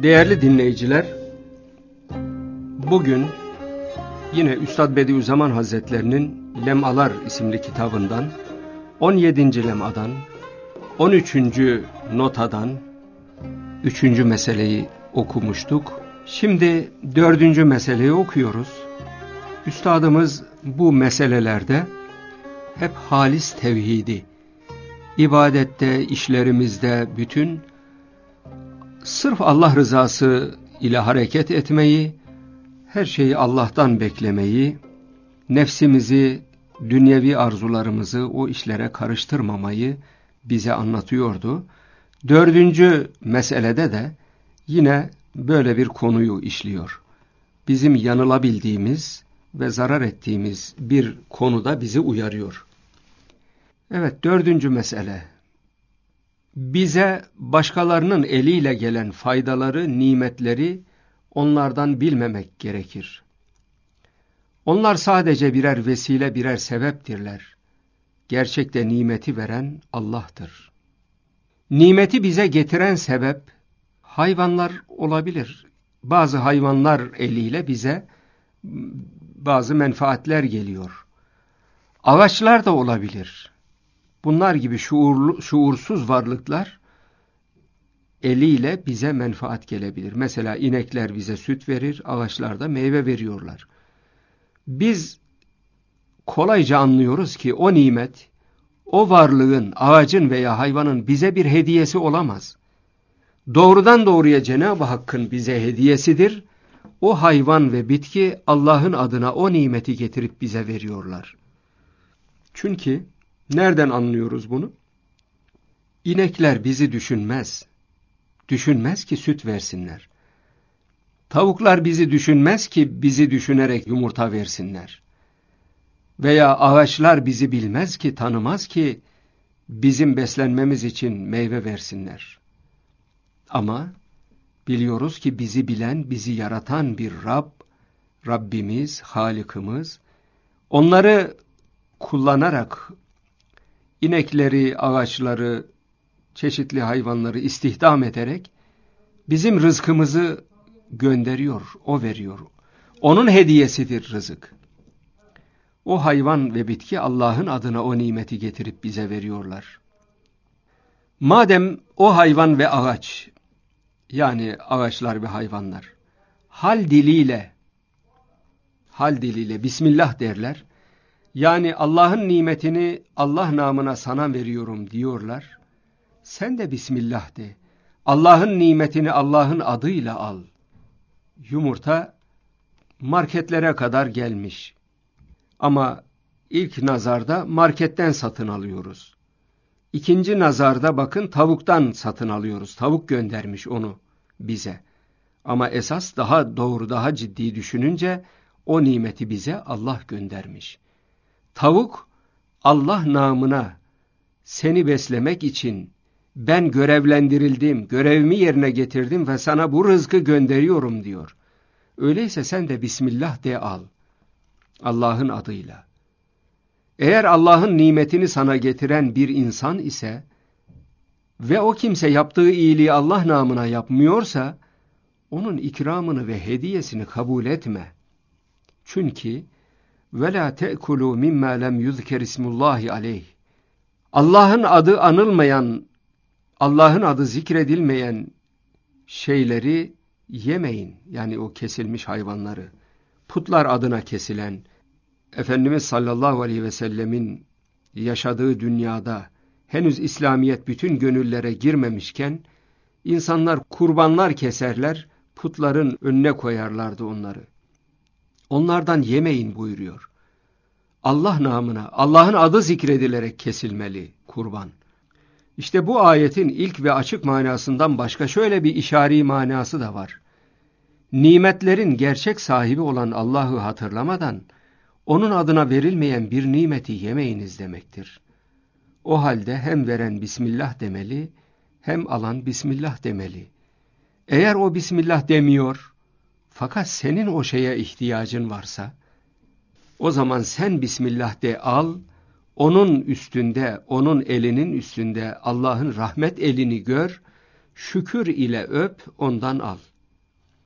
Değerli dinleyiciler, bugün yine Üstad Bediüzzaman Hazretlerinin Lemalar isimli kitabından 17. lemadan 13. notadan 3. meseleyi okumuştuk. Şimdi 4. meseleyi okuyoruz. Üstadımız bu meselelerde hep halis tevhidi, ibadette, işlerimizde bütün sırf Allah rızası ile hareket etmeyi, her şeyi Allah'tan beklemeyi, nefsimizi, dünyevi arzularımızı o işlere karıştırmamayı bize anlatıyordu. 4. meselede de yine böyle bir konuyu işliyor. Bizim yanılabildiğimiz ve zarar ettiğimiz bir konuda bizi uyarıyor. Evet, 4. mesele. Bize başkalarının eliyle gelen faydaları, nimetleri onlardan bilmemek gerekir. Onlar sadece birer vesile, birer sebeptirler. Gerçekte nimeti veren Allah'tır. Nimeti bize getiren sebep hayvanlar olabilir. Bazı hayvanlar eliyle bize bazı menfaatler geliyor. Ağaçlar da olabilir. Bunlar gibi şuursuz varlıklar eliyle bize menfaat gelebilir. Mesela inekler bize süt verir, ağaçlar da meyve veriyorlar. Biz kolayca anlıyoruz ki o nimet, o varlığın, ağacın veya hayvanın bize bir hediyesi olamaz. Doğrudan doğruya Cenab-ı Hakk'ın bize hediyesidir. O hayvan ve bitki Allah'ın adına o nimeti getirip bize veriyorlar. Çünkü nereden anlıyoruz bunu? İnekler bizi düşünmez. Düşünmez ki süt versinler. Tavuklar bizi düşünmez ki bizi düşünerek yumurta versinler. Veya ağaçlar bizi bilmez ki, tanımaz ki bizim beslenmemiz için meyve versinler. Ama biliyoruz ki bizi bilen, bizi yaratan bir Rab, Rabbimiz, Halık'ımız, onları kullanarak inekleri, ağaçları, çeşitli hayvanları istihdam ederek bizim rızkımızı gönderiyor, o veriyor. Onun hediyesidir rızık. O hayvan ve bitki Allah'ın adına o nimeti getirip bize veriyorlar. Madem o hayvan ve ağaç, yani ağaçlar ve hayvanlar, hal diliyle Bismillah derler. Yani Allah'ın nimetini Allah namına sana veriyorum diyorlar. Sen de Bismillah de. Allah'ın nimetini Allah'ın adıyla al. Yumurta marketlere kadar gelmiş. Ama ilk nazarda marketten satın alıyoruz. İkinci nazarda bakın tavuktan satın alıyoruz. Tavuk göndermiş onu bize. Ama esas daha doğru, daha ciddi düşününce o nimeti bize Allah göndermiş. Tavuk Allah namına seni beslemek için ben görevlendirildim, görevimi yerine getirdim ve sana bu rızkı gönderiyorum diyor. Öyleyse sen de Bismillah de al. Allah'ın adıyla. Eğer Allah'ın nimetini sana getiren bir insan ise ve o kimse yaptığı iyiliği Allah namına yapmıyorsa, onun ikramını ve hediyesini kabul etme. Çünkü وَلَا تَأْكُلُوا مِمَّا لَمْ يُذْكَرِ اسْمُ اللّٰهِ عَلَيْهِ Allah'ın adı anılmayan, Allah'ın adı zikredilmeyen şeyleri yemeyin. Yani o kesilmiş hayvanları. Putlar adına kesilen, Efendimiz sallallahu aleyhi ve sellemin yaşadığı dünyada henüz İslamiyet bütün gönüllere girmemişken, insanlar kurbanlar keserler, putların önüne koyarlardı onları. Onlardan yemeyin buyuruyor. Allah namına, Allah'ın adı zikredilerek kesilmeli kurban. İşte bu ayetin ilk ve açık manasından başka şöyle bir işari manası da var. Nimetlerin gerçek sahibi olan Allah'ı hatırlamadan, onun adına verilmeyen bir nimeti yemeyiniz demektir. O halde hem veren Bismillah demeli, hem alan Bismillah demeli. Eğer o Bismillah demiyor, fakat senin o şeye ihtiyacın varsa, o zaman sen Bismillah de al, onun üstünde, onun elinin üstünde Allah'ın rahmet elini gör, şükür ile öp, ondan al.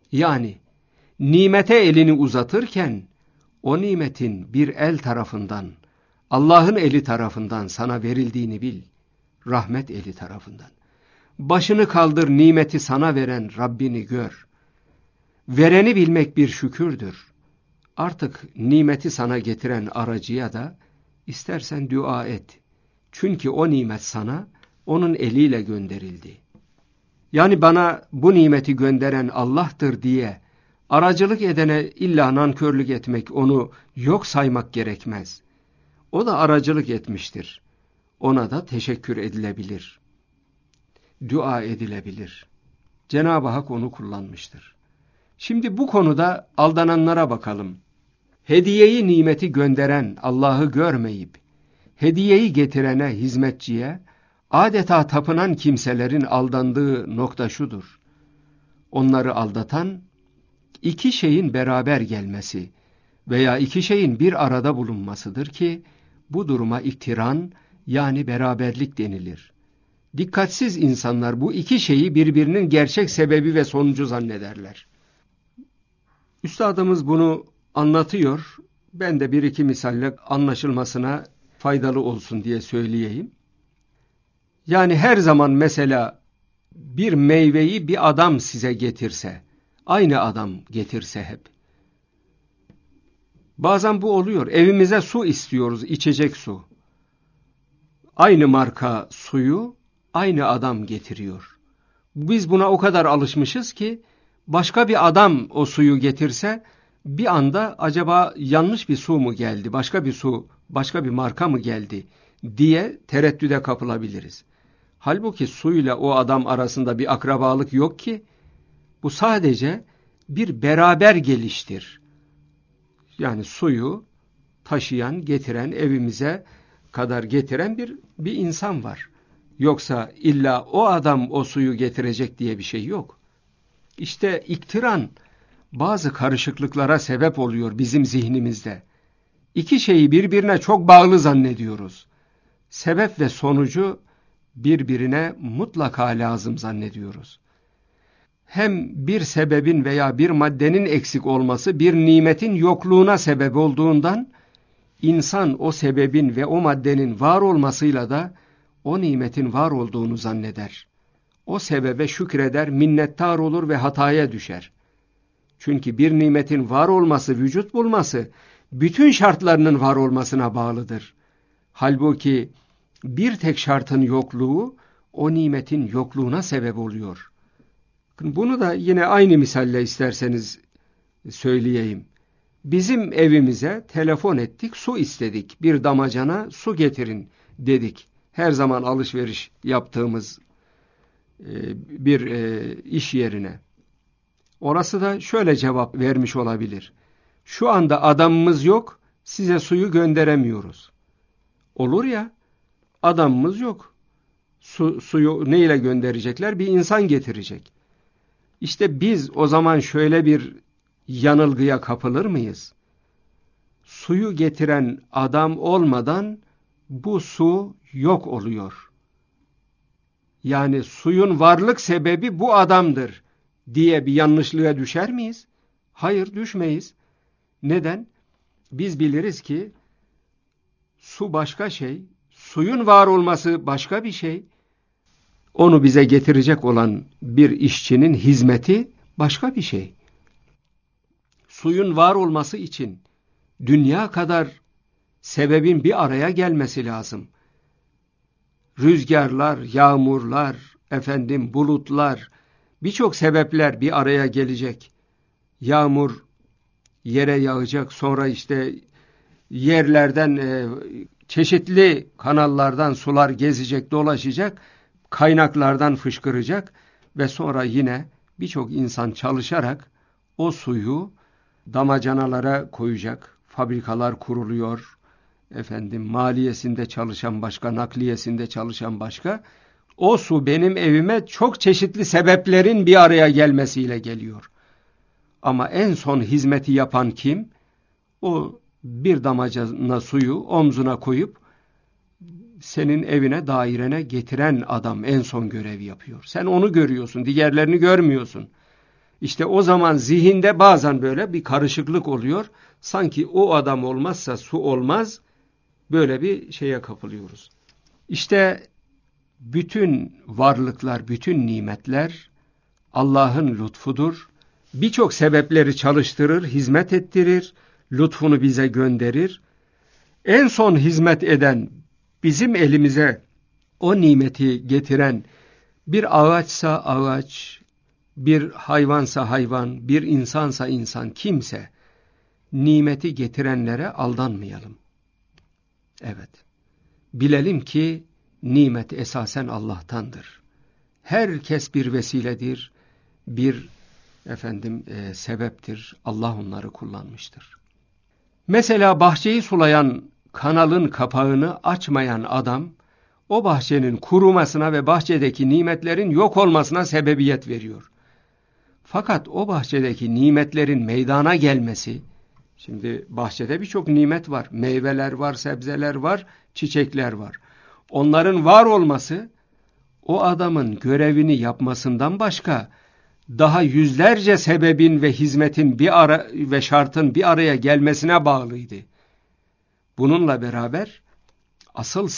Yani nimete elini uzatırken o nimetin bir el tarafından, Allah'ın eli tarafından sana verildiğini bil. Rahmet eli tarafından. Başını kaldır, nimeti sana veren Rabbini gör. Vereni bilmek bir şükürdür. Artık nimeti sana getiren aracıya da istersen dua et. Çünkü o nimet sana onun eliyle gönderildi. Yani bana bu nimeti gönderen Allah'tır diye aracılık edene illa nankörlük etmek, onu yok saymak gerekmez. O da aracılık etmiştir. Ona da teşekkür edilebilir. Dua edilebilir. Cenab-ı Hak onu kullanmıştır. Şimdi bu konuda aldananlara bakalım. Hediyeyi, nimeti gönderen Allah'ı görmeyip, hediyeyi getirene, hizmetçiye, adeta tapınan kimselerin aldandığı nokta şudur. Onları aldatan, iki şeyin beraber gelmesi veya iki şeyin bir arada bulunmasıdır ki, bu duruma iktiran yani beraberlik denilir. Dikkatsiz insanlar bu iki şeyi birbirinin gerçek sebebi ve sonucu zannederler. Üstadımız bunu anlatıyor. Ben de bir iki misalle anlaşılmasına faydalı olsun diye söyleyeyim. Yani her zaman mesela bir meyveyi bir adam size getirse, aynı adam getirse hep. Bazen bu oluyor. Evimize su istiyoruz, içecek su. Aynı marka suyu aynı adam getiriyor. Biz buna o kadar alışmışız ki başka bir adam o suyu getirse bir anda acaba yanlış bir su mu geldi, başka bir su, başka bir marka mı geldi diye tereddüde kapılabiliriz. Halbuki suyla o adam arasında bir akrabalık yok ki, bu sadece bir beraber geliştir. Yani suyu taşıyan, getiren, evimize kadar getiren bir insan var. Yoksa illa o adam o suyu getirecek diye bir şey yok. İşte iktiran bazı karışıklıklara sebep oluyor bizim zihnimizde. İki şeyi birbirine çok bağlı zannediyoruz. Sebep ve sonucu birbirine mutlaka lazım zannediyoruz. Hem bir sebebin veya bir maddenin eksik olması bir nimetin yokluğuna sebep olduğundan, insan o sebebin ve o maddenin var olmasıyla da o nimetin var olduğunu zanneder. O sebebe şükreder, minnettar olur ve hataya düşer. Çünkü bir nimetin var olması, vücut bulması, bütün şartlarının var olmasına bağlıdır. Halbuki bir tek şartın yokluğu, o nimetin yokluğuna sebep oluyor. Bunu da yine aynı misalle isterseniz söyleyeyim. Bizim evimize telefon ettik, su istedik. Bir damacana su getirin dedik. Her zaman alışveriş yaptığımız bir iş yerine. Orası da şöyle cevap vermiş olabilir. Şu anda adamımız yok, size suyu gönderemiyoruz. Olur ya, adamımız yok. Suyu neyle gönderecekler? Bir insan getirecek. İşte biz o zaman şöyle bir yanılgıya kapılır mıyız? Suyu getiren adam olmadan bu su yok oluyor. Yani suyun varlık sebebi bu adamdır diye bir yanlışlığa düşer miyiz? Hayır, düşmeyiz. Neden? Biz biliriz ki su başka şey, suyun var olması başka bir şey, onu bize getirecek olan bir işçinin hizmeti başka bir şey. Suyun var olması için dünya kadar sebebin bir araya gelmesi lazım. Rüzgarlar, yağmurlar, bulutlar, birçok sebepler bir araya gelecek. Yağmur yere yağacak, sonra işte yerlerden, çeşitli kanallardan sular gezecek, dolaşacak, kaynaklardan fışkıracak ve sonra yine birçok insan çalışarak o suyu damacanalara koyacak. Fabrikalar kuruluyor. Maliyesinde çalışan başka, nakliyesinde çalışan başka. O su benim evime çok çeşitli sebeplerin bir araya gelmesiyle geliyor. Ama en son hizmeti yapan kim? O bir damacana suyu omzuna koyup senin evine, dairene getiren adam en son görevi yapıyor. Sen onu görüyorsun, diğerlerini görmüyorsun. İşte o zaman zihinde bazen böyle bir karışıklık oluyor. Sanki o adam olmazsa su olmaz. Böyle bir şeye kapılıyoruz. İşte bütün varlıklar, bütün nimetler Allah'ın lütfudur. Birçok sebepleri çalıştırır, hizmet ettirir, lütfunu bize gönderir. En son hizmet eden, bizim elimize o nimeti getiren bir ağaçsa ağaç, bir hayvansa hayvan, bir insansa insan, kimse, nimeti getirenlere aldanmayalım. Evet, bilelim ki nimet esasen Allah'tandır. Herkes bir vesiledir, bir sebeptir. Allah onları kullanmıştır. Mesela bahçeyi sulayan kanalın kapağını açmayan adam, o bahçenin kurumasına ve bahçedeki nimetlerin yok olmasına sebebiyet veriyor. Fakat o bahçedeki nimetlerin meydana gelmesi, şimdi bahçede birçok nimet var, meyveler var, sebzeler var, çiçekler var. Onların var olması, o adamın görevini yapmasından başka, daha yüzlerce sebebin ve hizmetin ve şartın bir araya gelmesine bağlıydı. Bununla beraber asıl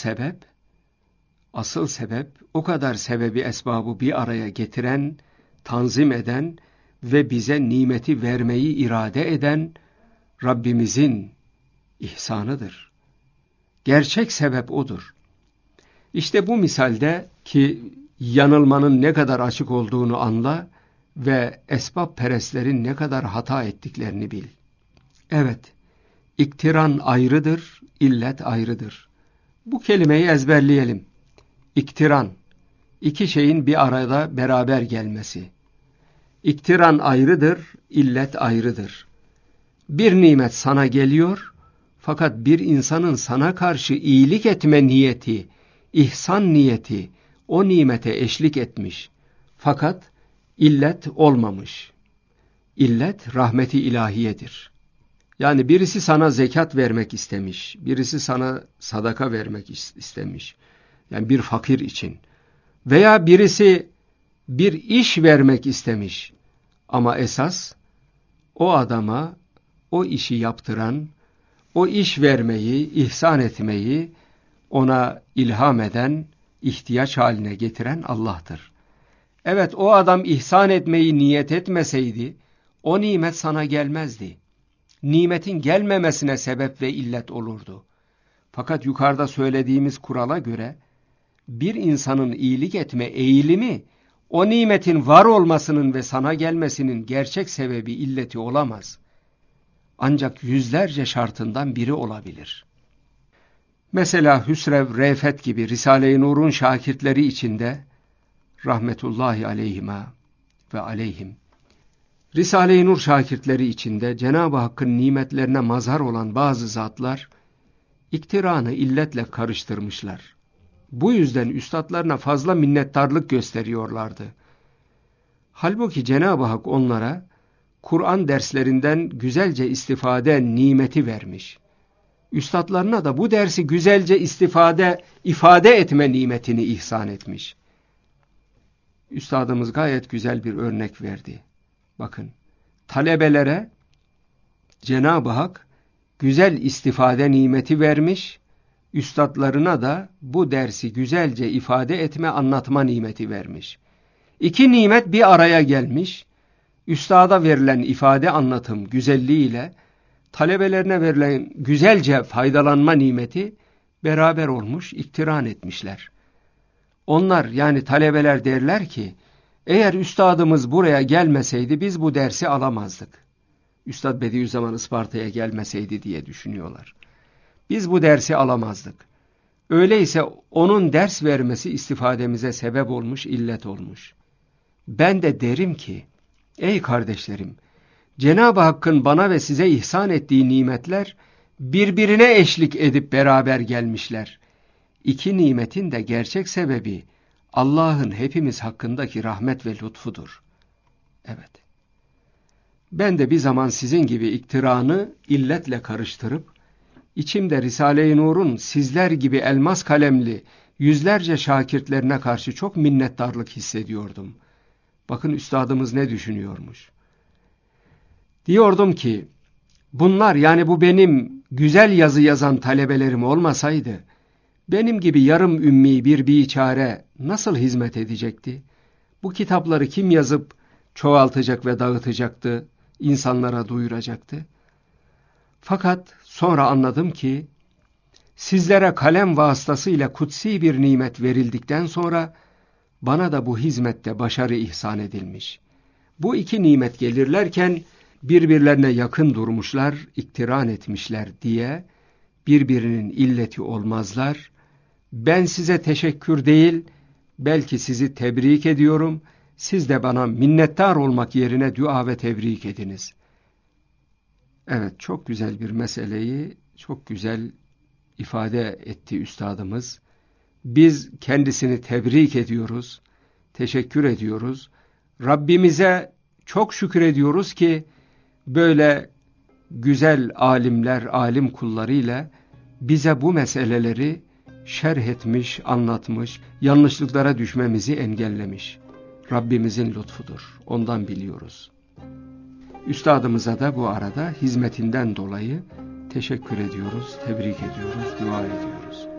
sebep o kadar sebebi esbabı bir araya getiren, tanzim eden ve bize nimeti vermeyi irade eden Rabbimizin ihsanıdır. Gerçek sebep odur. İşte bu misalde ki yanılmanın ne kadar açık olduğunu anla ve esbab perestlerin ne kadar hata ettiklerini bil. Evet, iktiran ayrıdır, illet ayrıdır. Bu kelimeyi ezberleyelim. İktiran, iki şeyin bir arada beraber gelmesi. İktiran ayrıdır, illet ayrıdır. Bir nimet sana geliyor, fakat bir insanın sana karşı iyilik etme niyeti, ihsan niyeti o nimete eşlik etmiş. Fakat illet olmamış. İllet rahmeti ilahiyedir. Yani birisi sana zekat vermek istemiş, birisi sana sadaka vermek istemiş. Yani bir fakir için. Veya birisi bir iş vermek istemiş. Ama esas o adama o işi yaptıran, o iş vermeyi, ihsan etmeyi ona ilham eden, ihtiyaç haline getiren Allah'tır. Evet, o adam ihsan etmeyi niyet etmeseydi, o nimet sana gelmezdi. Nimetin gelmemesine sebep ve illet olurdu. Fakat yukarıda söylediğimiz kurala göre, bir insanın iyilik etme eğilimi, o nimetin var olmasının ve sana gelmesinin gerçek sebebi, illeti olamaz. Ancak yüzlerce şartından biri olabilir. Mesela Hüsrev, Refet gibi Risale-i Nur'un şakirtleri içinde, rahmetullahi aleyhime ve aleyhim, Risale-i Nur şakirtleri içinde Cenab-ı Hakk'ın nimetlerine mazhar olan bazı zatlar, iktiranı illetle karıştırmışlar. Bu yüzden üstadlarına fazla minnettarlık gösteriyorlardı. Halbuki Cenab-ı Hak onlara Kur'an derslerinden güzelce istifade nimeti vermiş. Üstadlarına da bu dersi güzelce ifade etme nimetini ihsan etmiş. Üstadımız gayet güzel bir örnek verdi. Bakın, talebelere Cenab-ı Hak güzel istifade nimeti vermiş, üstadlarına da bu dersi güzelce ifade etme, anlatma nimeti vermiş. İki nimet bir araya gelmiş, üstada verilen ifade anlatım güzelliğiyle talebelerine verilen güzelce faydalanma nimeti beraber olmuş, iktiran etmişler. Onlar, yani talebeler derler ki, eğer üstadımız buraya gelmeseydi biz bu dersi alamazdık. Üstad Bediüzzaman Isparta'ya gelmeseydi diye düşünüyorlar. Biz bu dersi alamazdık. Öyleyse onun ders vermesi istifademize sebep olmuş, illet olmuş. Ben de derim ki, ey kardeşlerim, Cenab-ı Hakk'ın bana ve size ihsan ettiği nimetler birbirine eşlik edip beraber gelmişler. İki nimetin de gerçek sebebi Allah'ın hepimiz hakkındaki rahmet ve lütfudur. Evet. Ben de bir zaman sizin gibi iktiranı illetle karıştırıp, içimde Risale-i Nur'un sizler gibi elmas kalemli yüzlerce şakirtlerine karşı çok minnettarlık hissediyordum. Bakın üstadımız ne düşünüyormuş. Diyordum ki, bunlar, yani bu benim güzel yazı yazan talebelerim olmasaydı, benim gibi yarım ümmi bir biçare nasıl hizmet edecekti? Bu kitapları kim yazıp çoğaltacak ve dağıtacaktı, insanlara duyuracaktı? Fakat sonra anladım ki, sizlere kalem vasıtasıyla kutsi bir nimet verildikten sonra, bana da bu hizmette başarı ihsan edilmiş. Bu iki nimet gelirlerken, birbirlerine yakın durmuşlar, iktiran etmişler diye, birbirinin illeti olmazlar. Ben size teşekkür değil, belki sizi tebrik ediyorum, siz de bana minnettar olmak yerine dua ve tebrik ediniz. Evet, çok güzel bir meseleyi, çok güzel ifade etti üstadımız. Biz kendisini tebrik ediyoruz, teşekkür ediyoruz. Rabbimize çok şükür ediyoruz ki, böyle güzel alimler, alim kullarıyla bize bu meseleleri şerh etmiş, anlatmış, yanlışlıklara düşmemizi engellemiş. Rabbimizin lütfudur, ondan biliyoruz. Üstadımıza da bu arada hizmetinden dolayı teşekkür ediyoruz, tebrik ediyoruz, dua ediyoruz.